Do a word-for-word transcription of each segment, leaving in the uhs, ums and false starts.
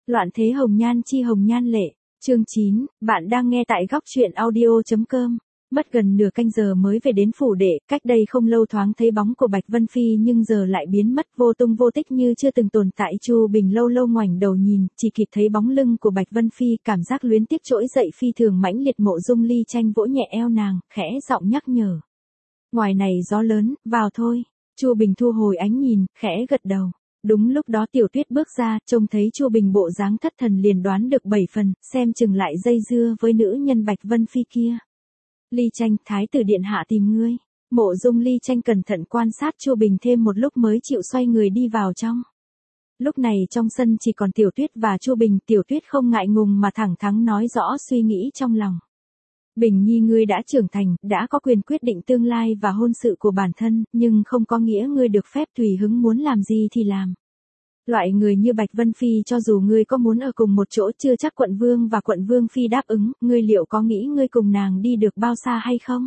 Loạn thế hồng nhan chi hồng nhan lệ. Chương chín, bạn đang nghe tại góc truyện audio.com. Mất gần nửa canh giờ mới về đến phủ đệ, cách đây không lâu thoáng thấy bóng của Bạch Vân Phi nhưng giờ lại biến mất vô tung vô tích như chưa từng tồn tại. Chu Bình lâu lâu ngoảnh đầu nhìn, chỉ kịp thấy bóng lưng của Bạch Vân Phi, cảm giác luyến tiếc trỗi dậy phi thường mãnh liệt. Mộ Dung Ly Tranh vỗ nhẹ eo nàng, khẽ giọng nhắc nhở. Ngoài này gió lớn, vào thôi. Chu Bình thu hồi ánh nhìn, khẽ gật đầu. Đúng lúc đó Tiểu Tuyết bước ra, trông thấy Chu Bình bộ dáng thất thần liền đoán được bảy phần, xem chừng lại dây dưa với nữ nhân Bạch Vân Phi kia. Ly Tranh, thái tử điện hạ tìm ngươi. Mộ Dung Ly Tranh cẩn thận quan sát Chu Bình thêm một lúc mới chịu xoay người đi vào trong. Lúc này trong sân chỉ còn Tiểu Tuyết và Chu Bình. Tiểu Tuyết không ngại ngùng mà thẳng thắn nói rõ suy nghĩ trong lòng. Bình Nhi, ngươi đã trưởng thành, đã có quyền quyết định tương lai và hôn sự của bản thân, nhưng không có nghĩa ngươi được phép tùy hứng muốn làm gì thì làm. Loại người như Bạch Vân Phi cho dù ngươi có muốn ở cùng một chỗ chưa chắc quận vương và quận vương phi đáp ứng, ngươi liệu có nghĩ ngươi cùng nàng đi được bao xa hay không?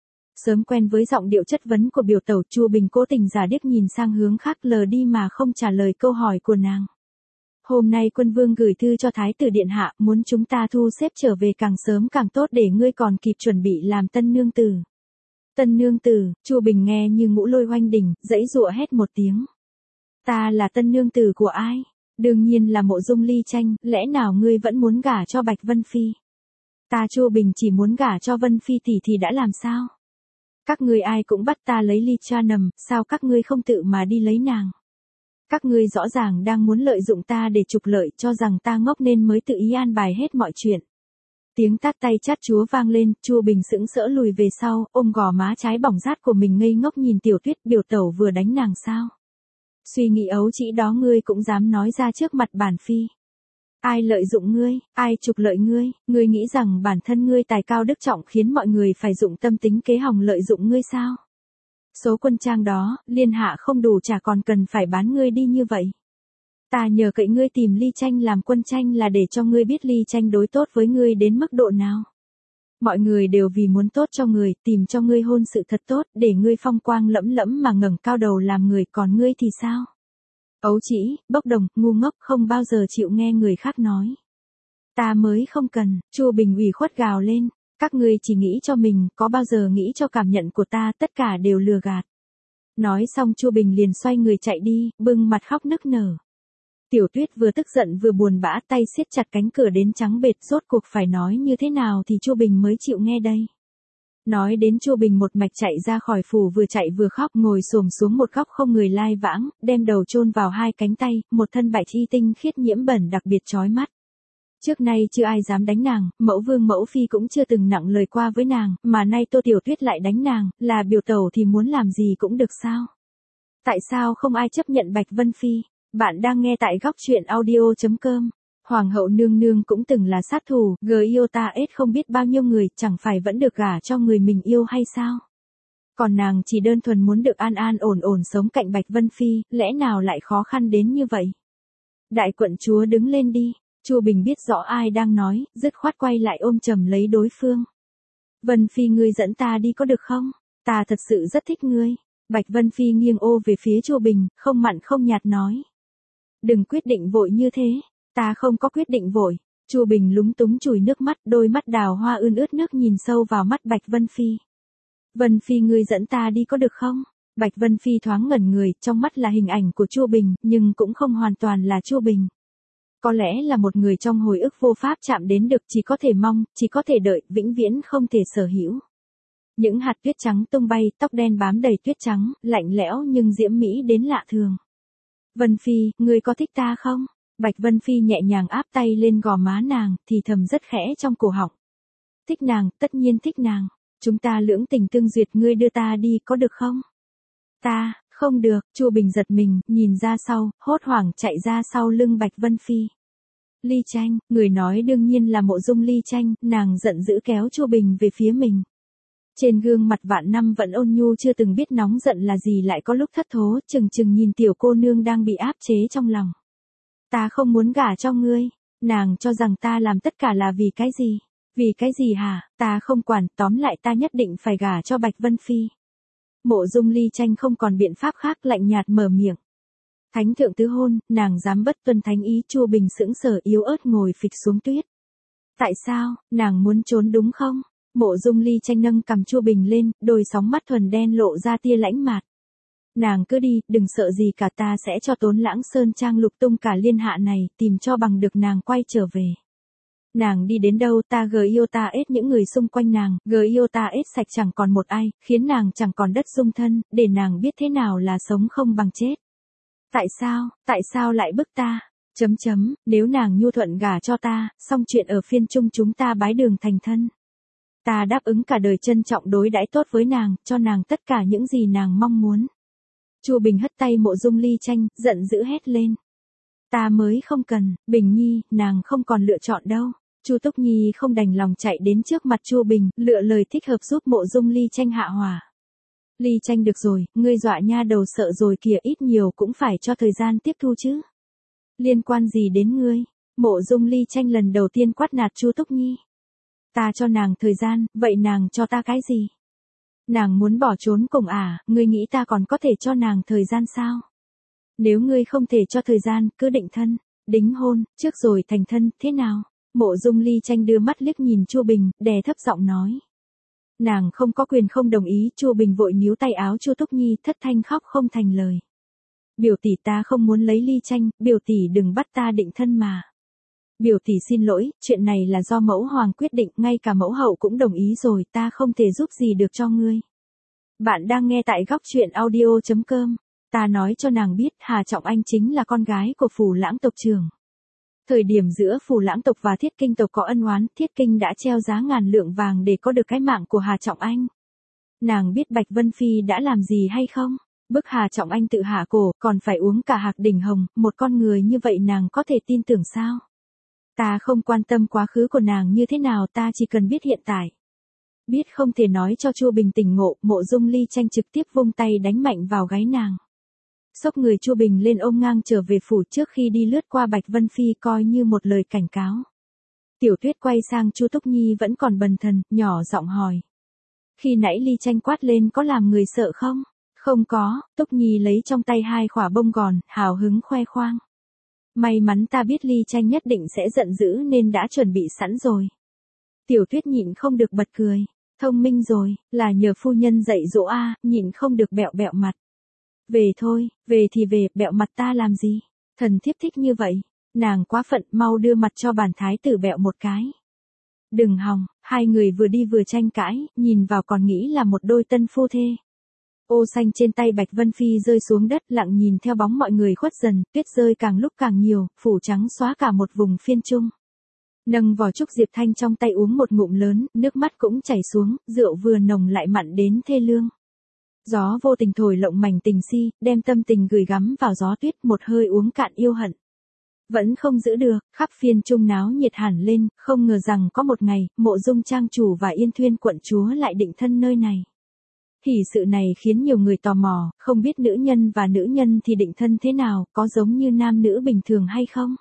Sớm quen với giọng điệu chất vấn của biểu tẩu, Chu Bình cố tình giả điếc nhìn sang hướng khác lờ đi mà không trả lời câu hỏi của nàng. Hôm nay quân vương gửi thư cho thái tử điện hạ, muốn chúng ta thu xếp trở về càng sớm càng tốt để ngươi còn kịp chuẩn bị làm tân nương tử. Tân nương tử, Chu Bình nghe như ngũ lôi oanh đỉnh, dãy dụa hét một tiếng. Ta là tân nương tử của ai? Đương nhiên là Mộ Dung Ly Tranh, lẽ nào ngươi vẫn muốn gả cho Bạch Vân Phi? Ta Chu Bình chỉ muốn gả cho Vân Phi tỷ thì đã làm sao? Các ngươi ai cũng bắt ta lấy Ly Cha Nầm, sao các ngươi không tự mà đi lấy nàng? Các ngươi rõ ràng đang muốn lợi dụng ta để trục lợi, cho rằng ta ngốc nên mới tự ý an bài hết mọi chuyện. Tiếng tát tay chát chúa vang lên, Chu Bình sững sỡ lùi về sau, ôm gò má trái bỏng rát của mình ngây ngốc nhìn Tiểu Tuyết. Biểu tẩu vừa đánh nàng sao? Suy nghĩ ấu trĩ đó ngươi cũng dám nói ra trước mặt bản phi. Ai lợi dụng ngươi, ai trục lợi ngươi, ngươi nghĩ rằng bản thân ngươi tài cao đức trọng khiến mọi người phải dụng tâm tính kế hòng lợi dụng ngươi sao? Số quân trang đó, liên hạ không đủ trả còn cần phải bán ngươi đi như vậy. Ta nhờ cậy ngươi tìm Ly Tranh làm quân tranh là để cho ngươi biết Ly Tranh đối tốt với ngươi đến mức độ nào. Mọi người đều vì muốn tốt cho người, tìm cho ngươi hôn sự thật tốt, để ngươi phong quang lẫm lẫm mà ngẩng cao đầu làm người, còn ngươi thì sao? Ấu trĩ, bốc đồng, ngu ngốc, không bao giờ chịu nghe người khác nói. Ta mới không cần, Chu Bình ủy khuất gào lên. Các ngươi chỉ nghĩ cho mình, có bao giờ nghĩ cho cảm nhận của ta, tất cả đều lừa gạt. Nói xong Chu Bình liền xoay người chạy đi, bưng mặt khóc nức nở. Tiểu Tuyết vừa tức giận vừa buồn bã, tay siết chặt cánh cửa đến trắng bệt, rốt cuộc phải nói như thế nào thì Chu Bình mới chịu nghe đây. Nói đến Chu Bình một mạch chạy ra khỏi phủ, vừa chạy vừa khóc, ngồi xổm xuống một góc không người lai vãng, đem đầu chôn vào hai cánh tay, một thân bạch y tinh khiết nhiễm bẩn đặc biệt chói mắt. Trước nay chưa ai dám đánh nàng, mẫu vương mẫu phi cũng chưa từng nặng lời qua với nàng, mà nay Tô Tiểu Tuyết lại đánh nàng, là biểu tẩu thì muốn làm gì cũng được sao? Tại sao không ai chấp nhận Bạch Vân Phi? Bạn đang nghe tại góc truyện audio.com. Hoàng hậu nương nương cũng từng là sát thủ, gờ yêu ta ết không biết bao nhiêu người, chẳng phải vẫn được gả cho người mình yêu hay sao? Còn nàng chỉ đơn thuần muốn được an an ổn ổn sống cạnh Bạch Vân Phi, lẽ nào lại khó khăn đến như vậy? Đại quận chúa đứng lên đi. Chu Bình biết rõ ai đang nói, dứt khoát quay lại ôm chầm lấy đối phương. Vân Phi, ngươi dẫn ta đi có được không? Ta thật sự rất thích ngươi. Bạch Vân Phi nghiêng ô về phía Chu Bình, không mặn không nhạt nói. Đừng quyết định vội như thế. Ta không có quyết định vội. Chu Bình lúng túng chùi nước mắt, đôi mắt đào hoa ươn ướt nước nhìn sâu vào mắt Bạch Vân Phi. Vân Phi, ngươi dẫn ta đi có được không? Bạch Vân Phi thoáng ngẩn người, trong mắt là hình ảnh của Chu Bình, nhưng cũng không hoàn toàn là Chu Bình. Có lẽ là một người trong hồi ức vô pháp chạm đến được, chỉ có thể mong, chỉ có thể đợi, vĩnh viễn không thể sở hữu. Những hạt tuyết trắng tung bay, tóc đen bám đầy tuyết trắng, lạnh lẽo nhưng diễm mỹ đến lạ thường. Vân Phi, ngươi có thích ta không? Bạch Vân Phi nhẹ nhàng áp tay lên gò má nàng, thì thầm rất khẽ trong cổ họng. Thích nàng, tất nhiên thích nàng. Chúng ta lưỡng tình tương duyệt, ngươi đưa ta đi có được không? Ta, không được. Chu Bình giật mình, nhìn ra sau, hốt hoảng chạy ra sau lưng Bạch Vân Phi. Ly Tranh, người nói đương nhiên là Mộ Dung Ly Tranh, nàng giận dữ kéo Chu Bình về phía mình. Trên gương mặt vạn năm vẫn ôn nhu chưa từng biết nóng giận là gì, lại có lúc thất thố, chừng chừng nhìn tiểu cô nương đang bị áp chế trong lòng. Ta không muốn gả cho ngươi. Nàng cho rằng ta làm tất cả là vì cái gì? Vì cái gì hả? Ta không quản, tóm lại ta nhất định phải gả cho Bạch Vân Phi. Mộ Dung Ly Tranh không còn biện pháp khác, lạnh nhạt mở miệng. Thánh thượng tứ hôn, nàng dám bất tuân thánh ý. Chu Bình sững sờ yếu ớt ngồi phịch xuống tuyết. Tại sao, nàng muốn trốn đúng không? Mộ Dung Ly Tranh nâng cầm Chu Bình lên, đôi sóng mắt thuần đen lộ ra tia lãnh mạt. Nàng cứ đi, đừng sợ gì cả, ta sẽ cho Tốn Lãng Sơn Trang lục tung cả liên hạ này, tìm cho bằng được nàng quay trở về. Nàng đi đến đâu ta gờ yêu ta ết những người xung quanh nàng, gờ yêu ta ết sạch chẳng còn một ai, khiến nàng chẳng còn đất dung thân, để nàng biết thế nào là sống không bằng chết. Tại sao, tại sao lại bức ta? Chấm chấm, nếu nàng nhu thuận gả cho ta, xong chuyện ở phiên trung chúng ta bái đường thành thân. Ta đáp ứng cả đời trân trọng đối đãi tốt với nàng, cho nàng tất cả những gì nàng mong muốn. Chu Bình hất tay Mộ Dung Ly Tranh, giận dữ hét lên. Ta mới không cần, Bình Nhi, nàng không còn lựa chọn đâu. Chu Túc Nhi không đành lòng chạy đến trước mặt Chu Bình, lựa lời thích hợp giúp Mộ Dung Ly Tranh hạ hỏa. Ly Tranh được rồi, ngươi dọa nha đầu sợ rồi kìa, ít nhiều cũng phải cho thời gian tiếp thu chứ. Liên quan gì đến ngươi? Mộ Dung Ly Tranh lần đầu tiên quát nạt Chu Túc Nhi. Ta cho nàng thời gian, vậy nàng cho ta cái gì? Nàng muốn bỏ trốn cùng à, ngươi nghĩ ta còn có thể cho nàng thời gian sao? Nếu ngươi không thể cho thời gian, cứ định thân, đính hôn, trước rồi thành thân, thế nào? Mộ Dung Ly Tranh đưa mắt liếc nhìn Chu Bình, đè thấp giọng nói. Nàng không có quyền không đồng ý. Chu Bình vội níu tay áo Chu Túc Nhi, thất thanh khóc không thành lời. Biểu tỷ ta không muốn lấy Ly Tranh, biểu tỷ đừng bắt ta định thân mà. Biểu tỷ xin lỗi, chuyện này là do mẫu hoàng quyết định, ngay cả mẫu hậu cũng đồng ý rồi, ta không thể giúp gì được cho ngươi. Bạn đang nghe tại góc truyện audio chấm com. Ta nói cho nàng biết, Hà Trọng Anh chính là con gái của Phù Lãng tộc trưởng. Thời điểm giữa Phù Lãng tộc và Thiết Kinh tộc có ân oán, Thiết Kinh đã treo giá ngàn lượng vàng để có được cái mạng của Hà Trọng Anh. Nàng biết Bạch Vân Phi đã làm gì hay không? Bức Hà Trọng Anh tự hạ cổ, còn phải uống cả hạc đỉnh hồng, một con người như vậy nàng có thể tin tưởng sao? Ta không quan tâm quá khứ của nàng như thế nào, ta chỉ cần biết hiện tại. Biết không thể nói cho Chu Bình tỉnh ngộ, Mộ Dung Ly Tranh trực tiếp vung tay đánh mạnh vào gáy nàng. Xốc người Chu Bình lên ôm ngang trở về phủ, trước khi đi lướt qua Bạch Vân Phi coi như một lời cảnh cáo. Tiểu Tuyết quay sang Chu Túc Nhi vẫn còn bần thần, nhỏ giọng hỏi. Khi nãy Ly Tranh quát lên có làm người sợ không? Không có, Túc Nhi lấy trong tay hai khỏa bông gòn, hào hứng khoe khoang. May mắn ta biết Ly Tranh nhất định sẽ giận dữ nên đã chuẩn bị sẵn rồi. Tiểu Tuyết nhịn không được bật cười. Thông minh rồi, là nhờ phu nhân dạy dỗ a, à, nhịn không được bẹo bẹo mặt. Về thôi, về thì về, bẹo mặt ta làm gì? Thần thiếp thích như vậy. Nàng quá phận, mau đưa mặt cho bản thái tử bẹo một cái. Đừng hòng, hai người vừa đi vừa tranh cãi, nhìn vào còn nghĩ là một đôi tân phu thê. Ô xanh trên tay Bạch Vân Phi rơi xuống đất, lặng nhìn theo bóng mọi người khuất dần, tuyết rơi càng lúc càng nhiều, phủ trắng xóa cả một vùng phiên trung. Nâng vỏ trúc Diệp Thanh trong tay uống một ngụm lớn, nước mắt cũng chảy xuống, rượu vừa nồng lại mặn đến thê lương. Gió vô tình thổi lộng mảnh tình si, đem tâm tình gửi gắm vào gió tuyết, một hơi uống cạn yêu hận. Vẫn không giữ được, khắp phiên trung náo nhiệt hẳn lên, không ngờ rằng có một ngày, Mộ Dung trang chủ và Yên Thuyên quận chúa lại định thân nơi này. Hỉ sự này khiến nhiều người tò mò, không biết nữ nhân và nữ nhân thì định thân thế nào, có giống như nam nữ bình thường hay không?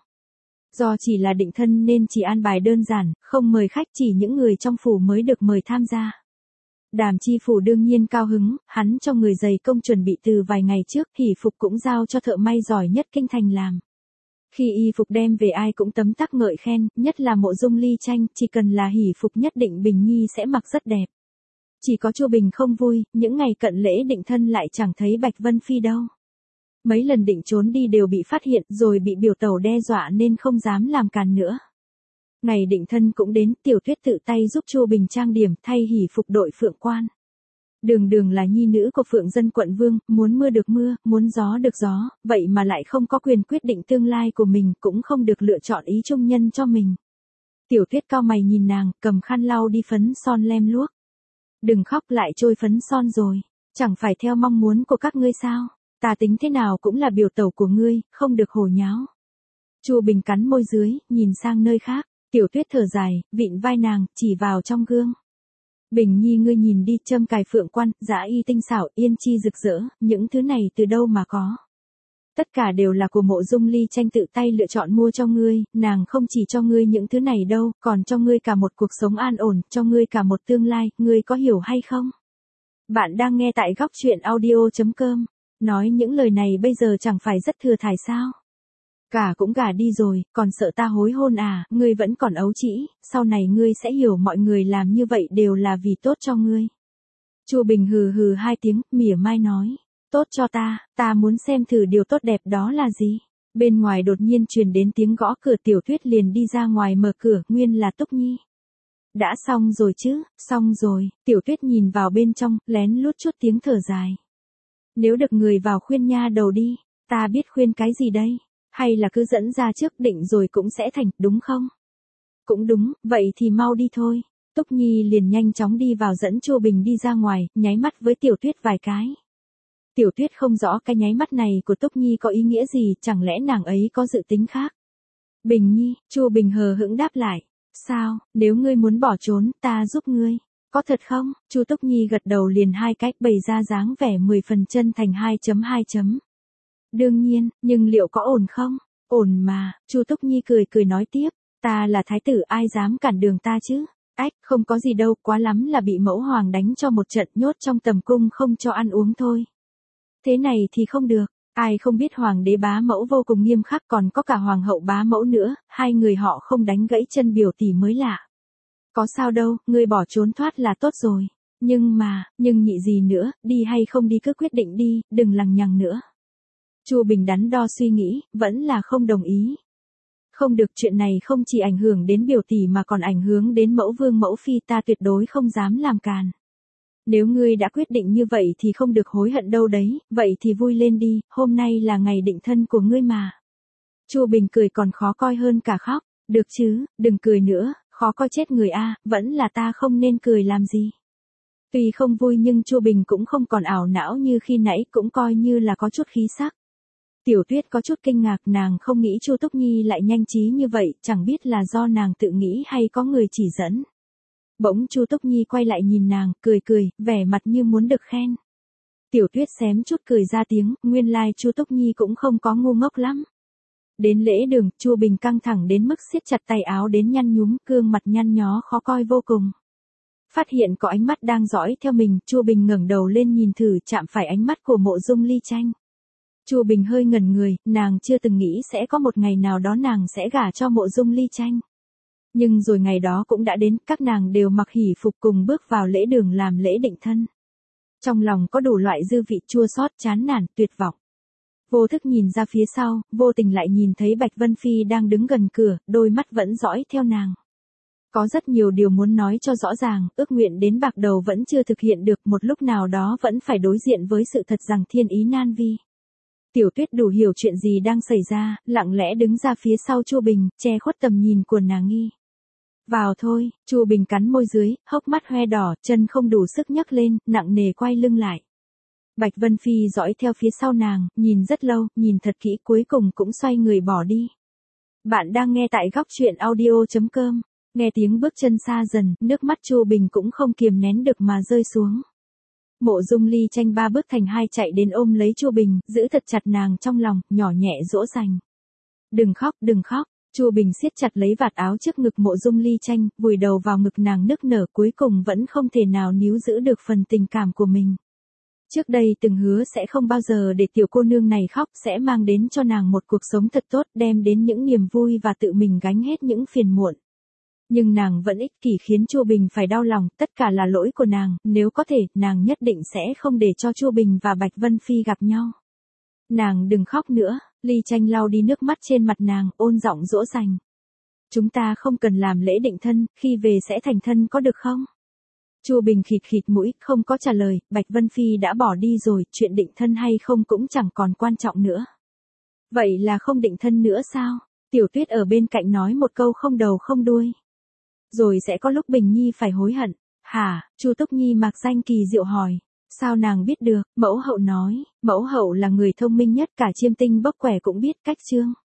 Do chỉ là định thân nên chỉ an bài đơn giản, không mời khách, chỉ những người trong phủ mới được mời tham gia. Đàm Chi Phủ đương nhiên cao hứng, hắn cho người giày công chuẩn bị từ vài ngày trước, hỉ phục cũng giao cho thợ may giỏi nhất kinh thành làm. Khi y phục đem về ai cũng tấm tắc ngợi khen, nhất là Mộ Dung Ly Tranh, chỉ cần là hỉ phục nhất định Bình Nhi sẽ mặc rất đẹp. Chỉ có Chu Bình không vui, những ngày cận lễ định thân lại chẳng thấy Bạch Vân Phi đâu. Mấy lần định trốn đi đều bị phát hiện, rồi bị biểu tẩu đe dọa nên không dám làm càn nữa. Ngày định thân cũng đến, Tiểu Tuyết tự tay giúp Chu Bình trang điểm, thay hỉ phục đội phượng quan. Đường Đường là nhi nữ của Phượng Dân quận vương, muốn mưa được mưa, muốn gió được gió, vậy mà lại không có quyền quyết định tương lai của mình, cũng không được lựa chọn ý trung nhân cho mình. Tiểu Tuyết cau mày nhìn nàng, cầm khăn lau đi phấn son lem luốc. Đừng khóc, lại trôi phấn son rồi, chẳng phải theo mong muốn của các ngươi sao? Ta tính thế nào cũng là biểu tẩu của ngươi, không được hồ nháo. Chu Bình cắn môi dưới, nhìn sang nơi khác. Tiểu Tuyết thở dài, vịn vai nàng, chỉ vào trong gương. Bình Nhi ngươi nhìn đi, châm cài phượng quan, dã y tinh xảo, yên chi rực rỡ, những thứ này từ đâu mà có? Tất cả đều là của Mộ Dung Ly Tranh tự tay lựa chọn mua cho ngươi, nàng không chỉ cho ngươi những thứ này đâu, còn cho ngươi cả một cuộc sống an ổn, cho ngươi cả một tương lai, ngươi có hiểu hay không? Bạn đang nghe tại góc truyện audio chấm com. Nói những lời này bây giờ chẳng phải rất thừa thải sao? Gả cũng gả đi rồi, còn sợ ta hối hôn à, ngươi vẫn còn ấu trĩ, sau này ngươi sẽ hiểu mọi người làm như vậy đều là vì tốt cho ngươi. Chu Bình hừ hừ hai tiếng, mỉa mai nói, tốt cho ta, ta muốn xem thử điều tốt đẹp đó là gì. Bên ngoài đột nhiên truyền đến tiếng gõ cửa, Tiểu Tuyết liền đi ra ngoài mở cửa, nguyên là Túc Nhi. Đã xong rồi chứ, xong rồi, Tiểu Tuyết nhìn vào bên trong, lén lút chút tiếng thở dài. Nếu được người vào khuyên nha đầu đi, ta biết khuyên cái gì đây, hay là cứ dẫn ra trước định rồi cũng sẽ thành, đúng không? Cũng đúng, vậy thì mau đi thôi. Túc Nhi liền nhanh chóng đi vào dẫn Chu Bình đi ra ngoài, nháy mắt với Tiểu Tuyết vài cái. Tiểu Tuyết không rõ cái nháy mắt này của Túc Nhi có ý nghĩa gì, chẳng lẽ nàng ấy có dự tính khác. Bình Nhi, Chu Bình hờ hững đáp lại. Sao, nếu ngươi muốn bỏ trốn, ta giúp ngươi. Có thật không? Chu Túc Nhi gật đầu liền hai cách bày ra dáng vẻ mười phần chân thành hai chấm hai chấm. Đương nhiên, nhưng liệu có ổn không? Ổn mà, Chu Túc Nhi cười cười nói tiếp, ta là thái tử ai dám cản đường ta chứ? Ách, không có gì đâu, quá lắm là bị mẫu hoàng đánh cho một trận nhốt trong tầm cung không cho ăn uống thôi. Thế này thì không được, ai không biết hoàng đế bá mẫu vô cùng nghiêm khắc, còn có cả hoàng hậu bá mẫu nữa, hai người họ không đánh gãy chân biểu tỷ mới lạ. Có sao đâu, ngươi bỏ trốn thoát là tốt rồi. Nhưng mà, nhưng nhị gì nữa, đi hay không đi cứ quyết định đi, đừng lằng nhằng nữa. Chu Bình đắn đo suy nghĩ, vẫn là không đồng ý. Không được, chuyện này không chỉ ảnh hưởng đến biểu tỷ mà còn ảnh hưởng đến mẫu vương mẫu phi, ta tuyệt đối không dám làm càn. Nếu ngươi đã quyết định như vậy thì không được hối hận đâu đấy, vậy thì vui lên đi, hôm nay là ngày định thân của ngươi mà. Chu Bình cười còn khó coi hơn cả khóc, được chứ, đừng cười nữa, khó coi chết người a, vẫn là ta không nên cười làm gì. Tuy không vui nhưng Chu Bình cũng không còn ảo não như khi nãy, cũng coi như là có chút khí sắc. Tiểu Tuyết có chút kinh ngạc, nàng không nghĩ Chu Túc Nhi lại nhanh trí như vậy, chẳng biết là do nàng tự nghĩ hay có người chỉ dẫn. Bỗng Chu Túc Nhi quay lại nhìn nàng, cười cười, vẻ mặt như muốn được khen. Tiểu Tuyết xém chút cười ra tiếng, nguyên lai Chu Túc Nhi cũng không có ngu ngốc lắm. Đến lễ đường, Chu Bình căng thẳng đến mức siết chặt tay áo đến nhăn nhúm, gương mặt nhăn nhó khó coi vô cùng. Phát hiện có ánh mắt đang dõi theo mình, Chu Bình ngẩng đầu lên nhìn thử, chạm phải ánh mắt của Mộ Dung Ly Tranh. Chu Bình hơi ngẩn người, nàng chưa từng nghĩ sẽ có một ngày nào đó nàng sẽ gả cho Mộ Dung Ly Tranh. Nhưng rồi ngày đó cũng đã đến, các nàng đều mặc hỷ phục cùng bước vào lễ đường làm lễ định thân. Trong lòng có đủ loại dư vị chua xót, chán nản, tuyệt vọng. Vô thức nhìn ra phía sau, vô tình lại nhìn thấy Bạch Vân Phi đang đứng gần cửa, đôi mắt vẫn dõi theo nàng. Có rất nhiều điều muốn nói cho rõ ràng, ước nguyện đến bạc đầu vẫn chưa thực hiện được, một lúc nào đó vẫn phải đối diện với sự thật rằng thiên ý nan vi. Tiểu Tuyết đủ hiểu chuyện gì đang xảy ra, lặng lẽ đứng ra phía sau Chu Bình, che khuất tầm nhìn của nàng nghi. Vào thôi, Chu Bình cắn môi dưới, hốc mắt hoe đỏ, chân không đủ sức nhấc lên, nặng nề quay lưng lại. Bạch Vân Phi dõi theo phía sau nàng, nhìn rất lâu, nhìn thật kỹ, cuối cùng cũng xoay người bỏ đi. Bạn đang nghe tại góc truyện audio chấm com, nghe tiếng bước chân xa dần, nước mắt Chu Bình cũng không kiềm nén được mà rơi xuống. Mộ Dung Ly Tranh ba bước thành hai chạy đến ôm lấy Chu Bình, giữ thật chặt nàng trong lòng, nhỏ nhẹ dỗ dành. Đừng khóc, đừng khóc. Chu Bình siết chặt lấy vạt áo trước ngực Mộ Dung Ly Tranh, vùi đầu vào ngực nàng nức nở, cuối cùng vẫn không thể nào níu giữ được phần tình cảm của mình. Trước đây từng hứa sẽ không bao giờ để tiểu cô nương này khóc, sẽ mang đến cho nàng một cuộc sống thật tốt, đem đến những niềm vui và tự mình gánh hết những phiền muộn. Nhưng nàng vẫn ích kỷ khiến Chu Bình phải đau lòng, tất cả là lỗi của nàng, nếu có thể, nàng nhất định sẽ không để cho Chu Bình và Bạch Vân Phi gặp nhau. Nàng đừng khóc nữa, Ly Tranh lau đi nước mắt trên mặt nàng, ôn giọng dỗ dành. Chúng ta không cần làm lễ định thân, khi về sẽ thành thân có được không? Chu Bình khịt khịt mũi, không có trả lời, Bạch Vân Phi đã bỏ đi rồi, chuyện định thân hay không cũng chẳng còn quan trọng nữa. Vậy là không định thân nữa sao? Tiểu Tuyết ở bên cạnh nói một câu không đầu không đuôi. Rồi sẽ có lúc Bình Nhi phải hối hận. Hả? Chu Túc Nhi mạc danh kỳ diệu hỏi. Sao nàng biết được? Mẫu hậu nói, mẫu hậu là người thông minh nhất, cả Chiêm Tinh Bốc Quẻ cũng biết cách chương.